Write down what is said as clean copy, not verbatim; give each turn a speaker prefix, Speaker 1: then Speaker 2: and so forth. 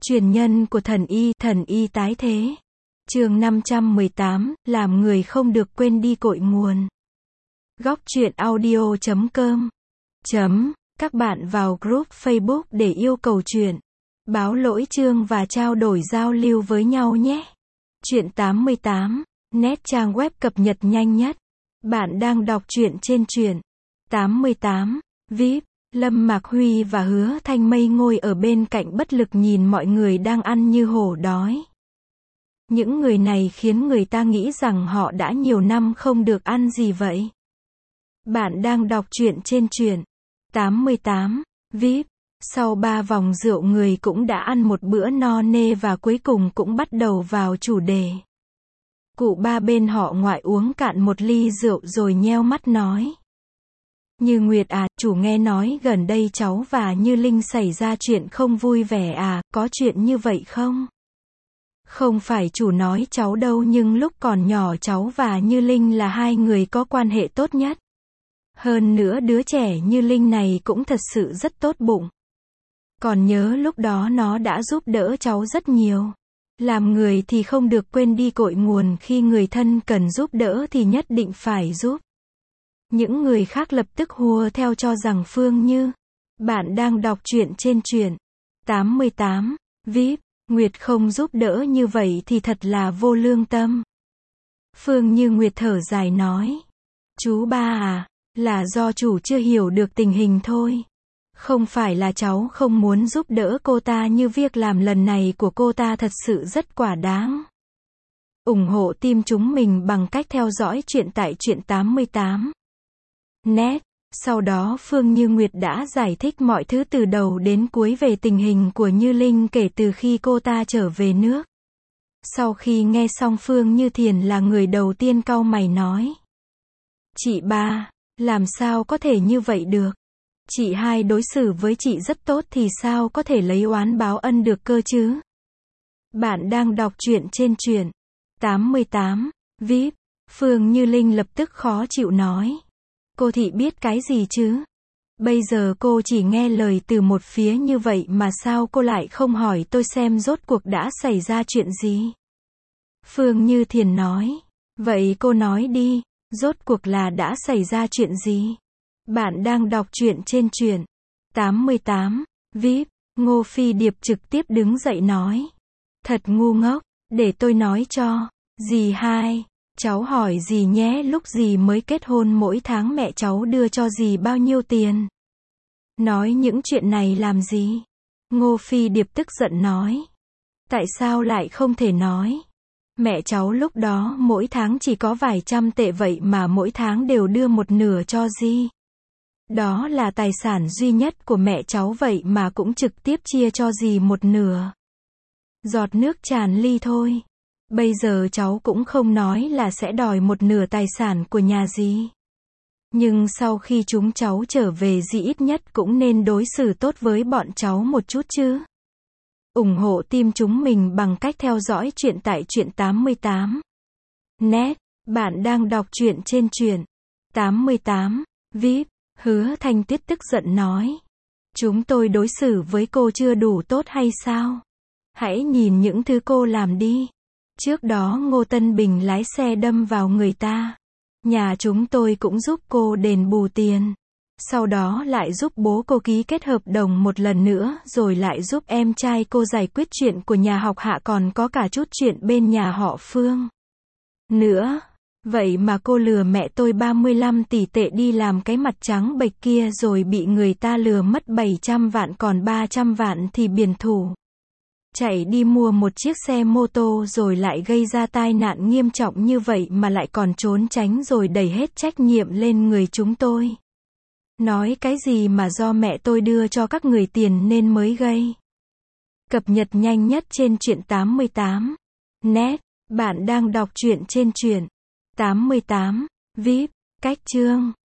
Speaker 1: Truyền nhân của thần y tái thế. Chương 518, làm người không được quên đi cội nguồn. Góc truyện audio.com. Các bạn vào group Facebook để yêu cầu truyện, báo lỗi chương và trao đổi giao lưu với nhau nhé. Truyện 88, net trang web cập nhật nhanh nhất. Bạn đang đọc truyện trên truyện 88, VIP. Lâm Mạc Huy và Hứa Thanh Mây ngồi ở bên cạnh bất lực nhìn mọi người đang ăn như hổ đói. Những người này khiến người ta nghĩ rằng họ đã nhiều năm không được ăn gì vậy. Bạn đang đọc truyện trên truyện 88, VIP. Sau 3 vòng rượu người cũng đã ăn một bữa no nê và cuối cùng cũng bắt đầu vào chủ đề. Cụ ba bên họ ngoại uống cạn một ly rượu rồi nheo mắt nói. Như Nguyệt à, chủ nghe nói gần đây cháu và Như Linh xảy ra chuyện không vui vẻ à, có chuyện như vậy không? Không phải chủ nói cháu đâu, nhưng lúc còn nhỏ cháu và Như Linh là hai người có quan hệ tốt nhất. Hơn nữa đứa trẻ Như Linh này cũng thật sự rất tốt bụng. Còn nhớ lúc đó nó đã giúp đỡ cháu rất nhiều. Làm người thì không được quên đi cội nguồn, khi người thân cần giúp đỡ thì nhất định phải giúp. Những người khác lập tức hùa theo cho rằng Phương Như. Bạn đang đọc truyện trên truyện 88, VIP. Nguyệt không giúp đỡ như vậy thì thật là vô lương tâm. Phương Như Nguyệt thở dài nói. Chú ba à, là do chủ chưa hiểu được tình hình thôi. Không phải là cháu không muốn giúp đỡ cô ta, như việc làm lần này của cô ta thật sự rất quả đáng. Ủng hộ team chúng mình bằng cách theo dõi truyện tại truyện 88. Net. Sau đó Phương Như Nguyệt đã giải thích mọi thứ từ đầu đến cuối về tình hình của Như Linh kể từ khi cô ta trở về nước. Sau khi nghe xong, Phương Như Thiền là người đầu tiên cau mày nói. Chị ba, làm sao có thể như vậy được? Chị hai đối xử với chị rất tốt thì sao có thể lấy oán báo ân được cơ chứ? Bạn đang đọc truyện trên truyện 88, VIP. Phương Như Linh lập tức khó chịu nói. Cô thị biết cái gì chứ? Bây giờ cô chỉ nghe lời từ một phía như vậy mà sao cô lại không hỏi tôi xem rốt cuộc đã xảy ra chuyện gì? Phương Như Thiền nói. Vậy cô nói đi, rốt cuộc là đã xảy ra chuyện gì? Bạn đang đọc truyện trên truyện 88, VIP. Ngô Phi Điệp trực tiếp đứng dậy nói. Thật ngu ngốc, để tôi nói cho. Dì hai, cháu hỏi dì nhé, lúc dì mới kết hôn mỗi tháng mẹ cháu đưa cho dì bao nhiêu tiền? Nói những chuyện này làm gì? Ngô Phi Điệp tức giận nói. Tại sao lại không thể nói? Mẹ cháu lúc đó mỗi tháng chỉ có vài trăm tệ, vậy mà mỗi tháng đều đưa một nửa cho dì. Đó là tài sản duy nhất của mẹ cháu, vậy mà cũng trực tiếp chia cho dì một nửa. Giọt nước tràn ly thôi. Bây giờ cháu cũng không nói là sẽ đòi một nửa tài sản của nhà dì. Nhưng sau khi chúng cháu trở về, dì ít nhất cũng nên đối xử tốt với bọn cháu một chút chứ. Ủng hộ team chúng mình bằng cách theo dõi truyện tại truyện 88. Net. Bạn đang đọc truyện trên truyện 88, VIP. Hứa Thanh Tuyết tức giận nói. Chúng tôi đối xử với cô chưa đủ tốt hay sao? Hãy nhìn những thứ cô làm đi. Trước đó Ngô Tân Bình lái xe đâm vào người ta. Nhà chúng tôi cũng giúp cô đền bù tiền. Sau đó lại giúp bố cô ký kết hợp đồng một lần nữa, rồi lại giúp em trai cô giải quyết chuyện của nhà học Hạ, còn có cả chút chuyện bên nhà họ Phương nữa. Vậy mà cô lừa mẹ tôi 35 tỷ tệ đi làm cái mặt trắng bệch kia, rồi bị người ta lừa mất 700 vạn, còn 300 vạn thì biển thủ. Chạy đi mua một chiếc xe mô tô rồi lại gây ra tai nạn nghiêm trọng như vậy mà lại còn trốn tránh, rồi đẩy hết trách nhiệm lên người chúng tôi. Nói cái gì mà do mẹ tôi đưa cho các người tiền nên mới gây. Cập nhật nhanh nhất trên truyện 88. Net. Bạn đang đọc truyện trên truyện 88, VIP. Cách chương